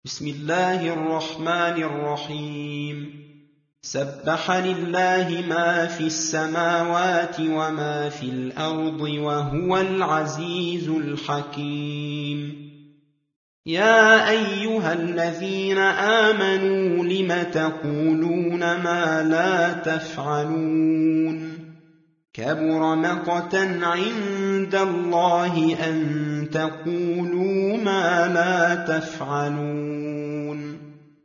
بسم الله الرحمن الرحيم. سبح لله ما في السماوات وما في الأرض وهو العزيز الحكيم. يا أيها الذين آمنوا لم تقولون ما لا تفعلون؟ كبر مقتا عند الله أن تقولوا ما لا تفعلون.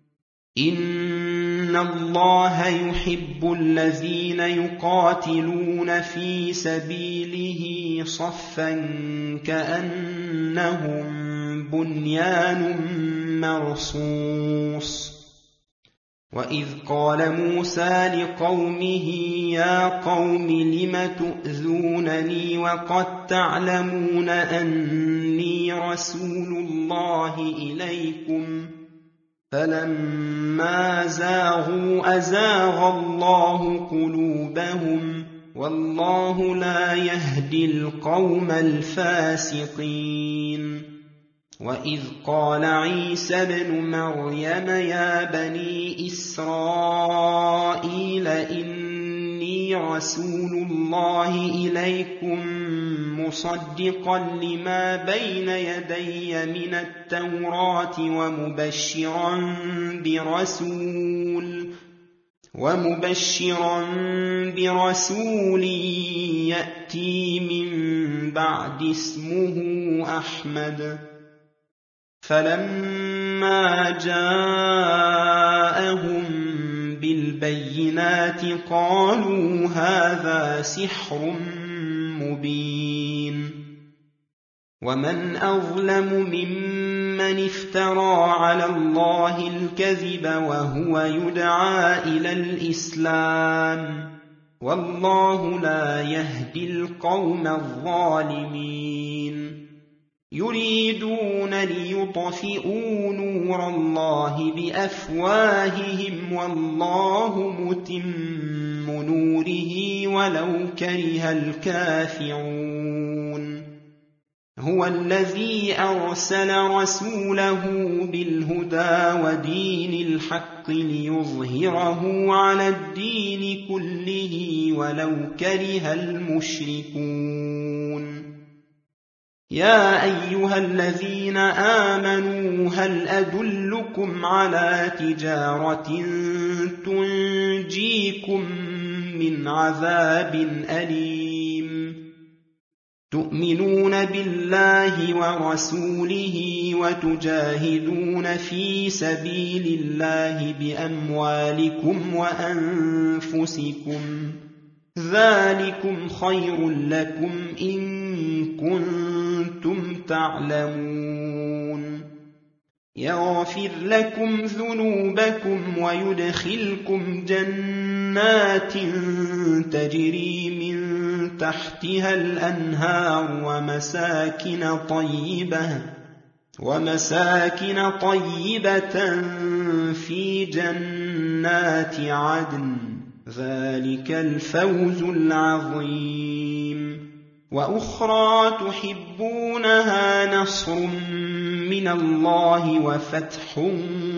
إن الله يحب الذين يقاتلون في سبيله صفا كأنهم بنيان مرصوص. وإذ قال موسى لقومه يا قوم لم تؤذونني وقد تعلمون أني رسول الله إليكم فلما زاغوا أزاغ الله قلوبهم والله لا يهدي القوم الفاسقين. وإذ قال عيسى ابن مريم يا بني إسرائيل إني رسول الله إليكم مصدقا لما بين يدي من التوراة ومبشرا برسول يأتي من بعد اسمه أحمد. فلما جاءهم بالبينات قالوا هذا سحر مبين. ومن أظلم ممن افترى على الله الكذب وهو يدعى إلى الإسلام والله لا يهدي القوم الظالمين. يريدون ليطفئوا نور الله بأفواههم والله متم نوره ولو كره الكافرون. هو الذي أرسل رسوله بالهدى ودين الحق ليظهره على الدين كله ولو كره المشركون. يا أيها الذين آمنوا هل أدلكم على تجارة تنجيكم من عذاب أليم؟ تؤمنون بالله ورسوله وتجاهدون في سبيل الله بأموالكم وأنفسكم ذلكم خير لكم إن كنتم تعلمون. يغفر لكم ذنوبكم ويدخلكم جنات تجري من تحتها الأنهار ومساكن طيبة في جنات عدن ذلك الفوز العظيم. وأخرى تحبونها نصر من الله وفتح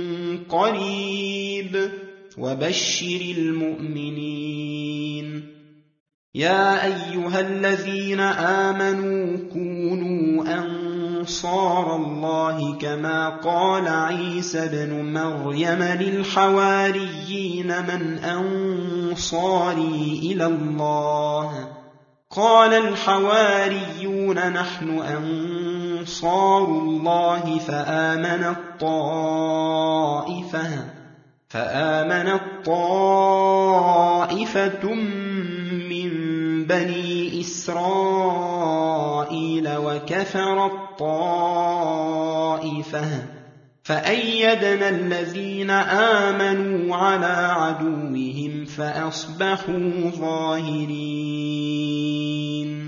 قريب وبشر المؤمنين. يا أيها الذين آمنوا كونوا أنصار الله كما قال عيسى ابن مريم للحواريين من أنصاري إلى الله؟ قال الحواريون نحن أنصار الله فآمنت طائفة من بني إسرائيل وكفرت طائفة فأيدنا الذين آمنوا على عدوهم فأصبحوا ظاهرين.